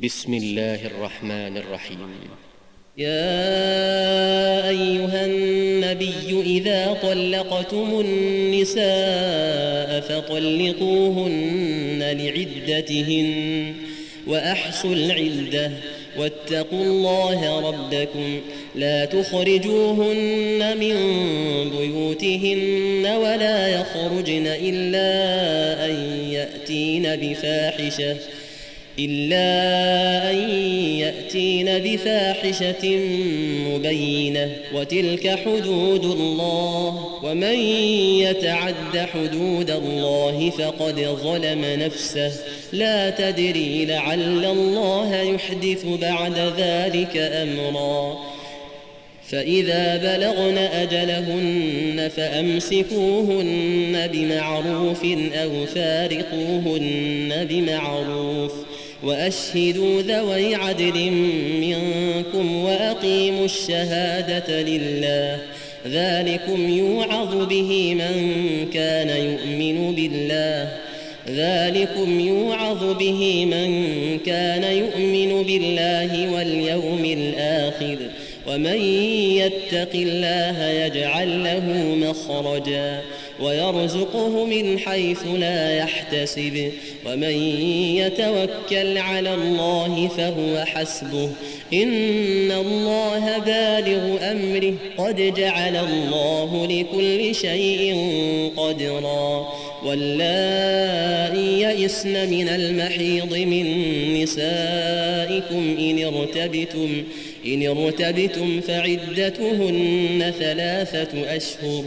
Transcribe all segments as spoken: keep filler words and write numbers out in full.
بسم الله الرحمن الرحيم. يا أيها النبي إذا طلقتم النساء فطلقوهن لعدتهن وأحصوا العدة واتقوا الله ربكم لا تخرجوهن من بيوتهن ولا يخرجن إلا أن يأتين بفاحشة إلا أن يأتين بفاحشة مبينة وتلك حدود الله ومن يتعد حدود الله فقد ظلم نفسه لا تدري لعل الله يحدث بعد ذلك أمرا فإذا بلغن أجلهن فأمسكوهن بمعروف أو فارقوهن بمعروف وأشهدوا ذوي عدل منكم وأقيموا الشهادة لله ذلكم يوعظ به من كان يؤمن بالله ذلكم يوعظ به من كان يؤمن بالله واليوم الآخر ومن يتق الله يجعل له مخرجا ويرزقه من حيث لا يحتسب ومن يتوكل على الله فهو حسبه إن الله بالغ أمره قد جعل الله لكل شيء قدرا واللائي يئسن من المحيض من نسائكم إن ارتبتم إن ارتبتم فعدتهن ثلاثة أشهر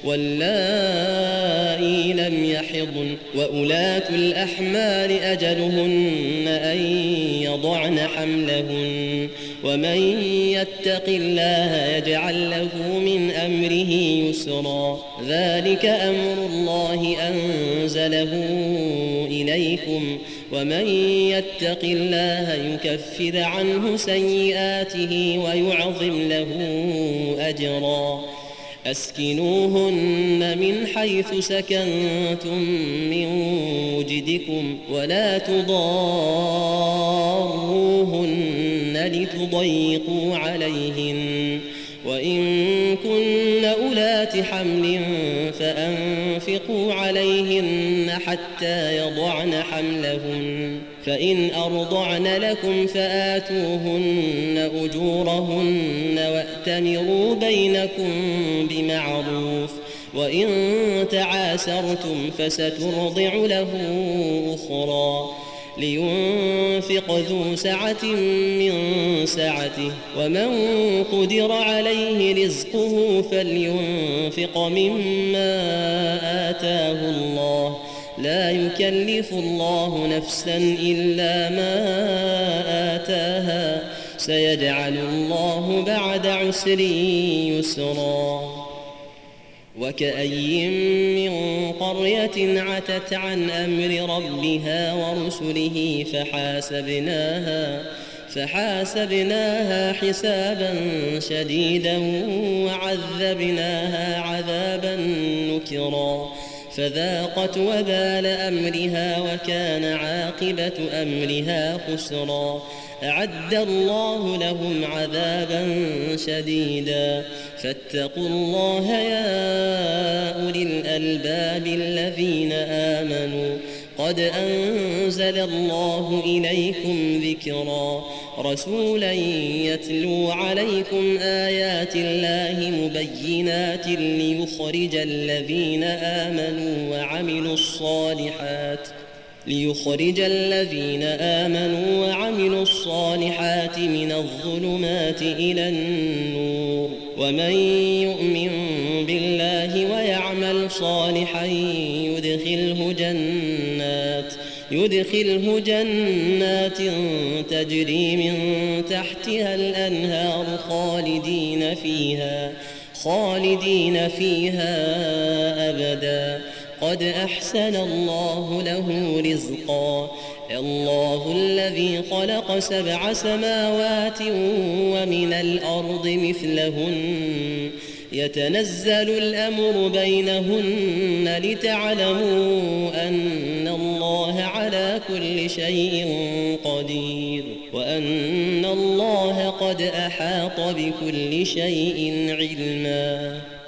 واللائي لم يحضن وأولاة الأحمال أجلهن أن يضعن حملهن ومن يتق الله يجعل له من أمره يسرا ذلك أمر الله أنزله إليكم ومن يتق الله يكفر عنه سيئاته ويعظم له أجرا أسكنوهن من حيث سكنتم من وجدكم ولا تضاروهن لتضيقوا عليهن وإن كن أولات حمل فأنفقوا عليهن حتى يضعن حملهن فإن أرضعن لكم فآتوهن أجورهن وأتمروا بينكم بمعروف وإن تعاسرتم فسترضع له أخرى لينفق ذو سعة من سعته ومن قدر عليه رزقه فلينفق مما آتاه الله لا يكلف الله نفسا إلا ما آتاها سيجعل الله بعد عسر يسرا وكأي من قرية عتت عن أمر ربها ورسله فحاسبناها فحاسبناها حسابا شديدا وعذبناها عذابا نكرا فذاقت وبال أمرها وكان عاقبة أمرها خسرا أعد الله لهم عذابا شديدا فاتقوا الله يا أولي الألباب الذين آمنوا قد أنزل الله إليكم ذكرا رسولا يتلو عليكم آيات الله مبينات ليخرج الذين آمنوا وعملوا الصالحات ليخرج الذين آمنوا وعملوا الصالحات من الظلمات إلى النور ومن يؤمن بالله ويعمل صالحا يدخله جنات يدخله جنات تجري من تحتها الأنهار خالدين فيها خالدين فيها أبدا قد أحسن الله له رزقا الله الذي خلق سبع سماوات ومن الأرض مثلهن يتنزل الأمر بينهن لتعلموا أن الله على كل شيء قدير وأن الله قد أحاط بكل شيء علما.